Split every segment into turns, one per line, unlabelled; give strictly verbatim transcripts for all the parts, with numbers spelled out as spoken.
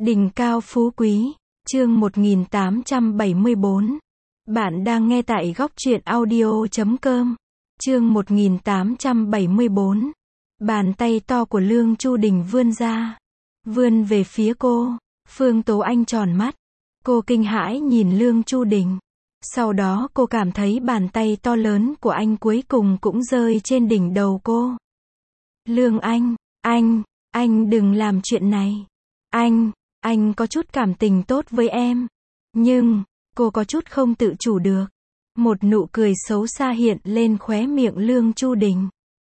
Đỉnh cao phú quý, chương một nghìn tám trăm bảy mươi bốn. Bạn đang nghe tại góc truyện audio chấm com. Chương một nghìn tám trăm bảy mươi bốn. Bàn tay to của Lương Chu Đình vươn ra, vươn về phía cô. Phương Tố Anh tròn mắt. Cô kinh hãi nhìn Lương Chu Đình. Sau đó cô cảm thấy bàn tay to lớn của anh cuối cùng cũng rơi trên đỉnh đầu cô. Lương Anh, anh, anh đừng làm chuyện này. Anh, anh có chút cảm tình tốt với em. Nhưng, cô có chút không tự chủ được. Một nụ cười xấu xa hiện lên khóe miệng Lương Chu Đình.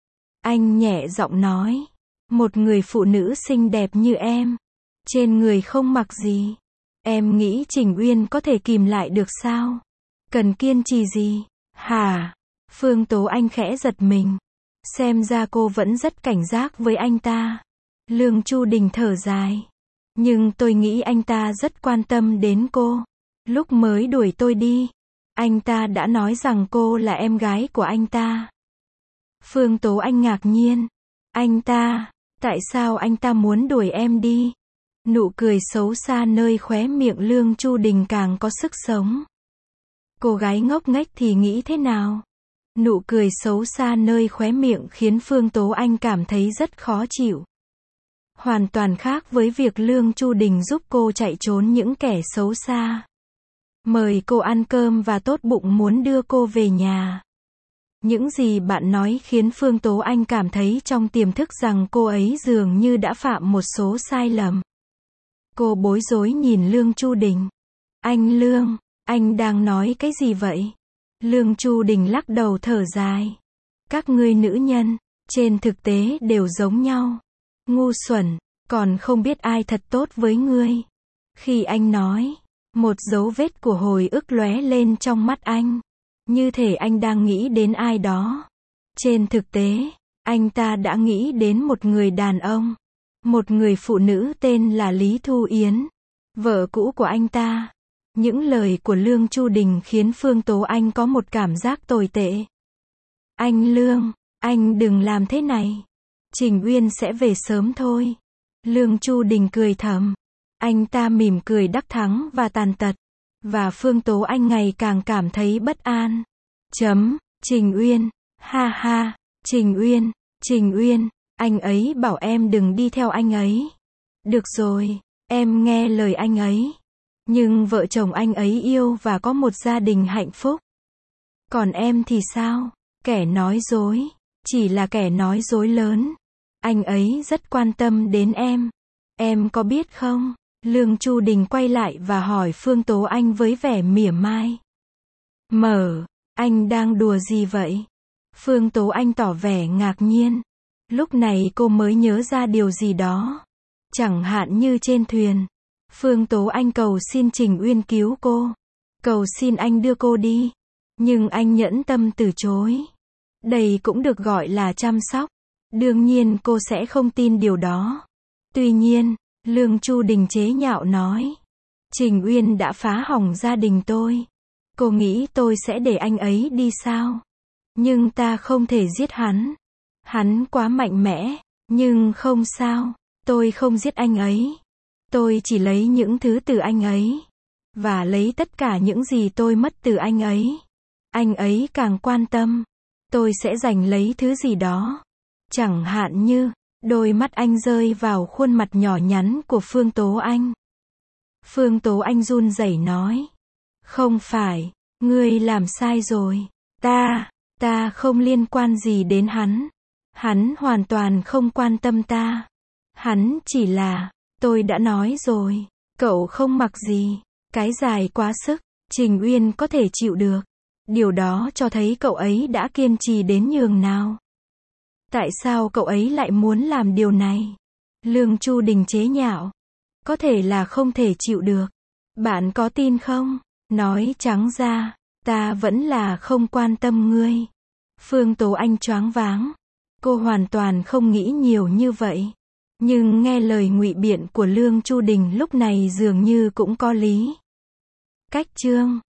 Anh nhẹ giọng nói, một người phụ nữ xinh đẹp như em, trên người không mặc gì, em nghĩ Trình Uyên có thể kìm lại được sao? Cần kiên trì gì? Hả? Phương Tố Anh khẽ giật mình. Xem ra cô vẫn rất cảnh giác với anh ta. Lương Chu Đình thở dài. Nhưng tôi nghĩ anh ta rất quan tâm đến cô. Lúc mới đuổi tôi đi, anh ta đã nói rằng cô là em gái của anh ta. Phương Tố Anh ngạc nhiên. Anh ta, tại sao anh ta muốn đuổi em đi? Nụ cười xấu xa nơi khóe miệng Lương Chu Đình càng có sức sống. Cô gái ngốc nghếch thì nghĩ thế nào? Nụ cười xấu xa nơi khóe miệng khiến Phương Tố Anh cảm thấy rất khó chịu. Hoàn toàn khác với việc Lương Chu Đình giúp cô chạy trốn những kẻ xấu xa. Mời cô ăn cơm và tốt bụng muốn đưa cô về nhà. Những gì bạn nói khiến Phương Tố Anh cảm thấy trong tiềm thức rằng cô ấy dường như đã phạm một số sai lầm. Cô bối rối nhìn Lương Chu Đình. Anh Lương, anh đang nói cái gì vậy? Lương Chu Đình lắc đầu thở dài. Các ngươi nữ nhân, trên thực tế đều giống nhau. Ngu xuẩn, còn không biết ai thật tốt với ngươi. Khi anh nói, một dấu vết của hồi ức lóe lên trong mắt anh. Như thể anh đang nghĩ đến ai đó. Trên thực tế, anh ta đã nghĩ đến một người đàn ông. Một người phụ nữ tên là Lý Thu Yến, vợ cũ của anh ta. Những lời của Lương Chu Đình khiến Phương Tố Anh có một cảm giác tồi tệ. Anh Lương, anh đừng làm thế này. Trình Uyên sẽ về sớm thôi. Lương Chu Đình cười thầm. Anh ta mỉm cười đắc thắng và tàn tật. Và Phương Tố Anh ngày càng cảm thấy bất an. Chấm, Trình Uyên, ha ha, Trình Uyên, Trình Uyên, anh ấy bảo em đừng đi theo anh ấy. Được rồi, em nghe lời anh ấy. Nhưng vợ chồng anh ấy yêu và có một gia đình hạnh phúc. Còn em thì sao? Kẻ nói dối, chỉ là kẻ nói dối lớn. Anh ấy rất quan tâm đến em. Em có biết không? Lương Chu Đình quay lại và hỏi Phương Tố Anh với vẻ mỉa mai. Mở, anh đang đùa gì vậy? Phương Tố Anh tỏ vẻ ngạc nhiên. Lúc này cô mới nhớ ra điều gì đó. Chẳng hạn như trên thuyền. Phương Tố Anh cầu xin Trình Uyên cứu cô. Cầu xin anh đưa cô đi. Nhưng anh nhẫn tâm từ chối. Đây cũng được gọi là chăm sóc. Đương nhiên cô sẽ không tin điều đó. Tuy nhiên, Lương Chu Đình chế nhạo nói. Trình Uyên đã phá hỏng gia đình tôi. Cô nghĩ tôi sẽ để anh ấy đi sao? Nhưng ta không thể giết hắn. Hắn quá mạnh mẽ. Nhưng không sao. Tôi không giết anh ấy. Tôi chỉ lấy những thứ từ anh ấy. Và lấy tất cả những gì tôi mất từ anh ấy. Anh ấy càng quan tâm. Tôi sẽ giành lấy thứ gì đó. Chẳng hạn như, đôi mắt anh rơi vào khuôn mặt nhỏ nhắn của Phương Tố Anh. Phương Tố Anh run rẩy nói. Không phải, ngươi làm sai rồi. Ta, ta không liên quan gì đến hắn. Hắn hoàn toàn không quan tâm ta. Hắn chỉ là, tôi đã nói rồi, cậu không mặc gì. Cái dài quá sức, Trình Uyên có thể chịu được. Điều đó cho thấy cậu ấy đã kiên trì đến nhường nào. Tại sao cậu ấy lại muốn làm điều này? Lương Chu Đình chế nhạo. Có thể là không thể chịu được. Bạn có tin không? Nói trắng ra, ta vẫn là không quan tâm ngươi. Phương Tố Anh choáng váng. Cô hoàn toàn không nghĩ nhiều như vậy. Nhưng nghe lời ngụy biện của Lương Chu Đình lúc này dường như cũng có lý. Cách chương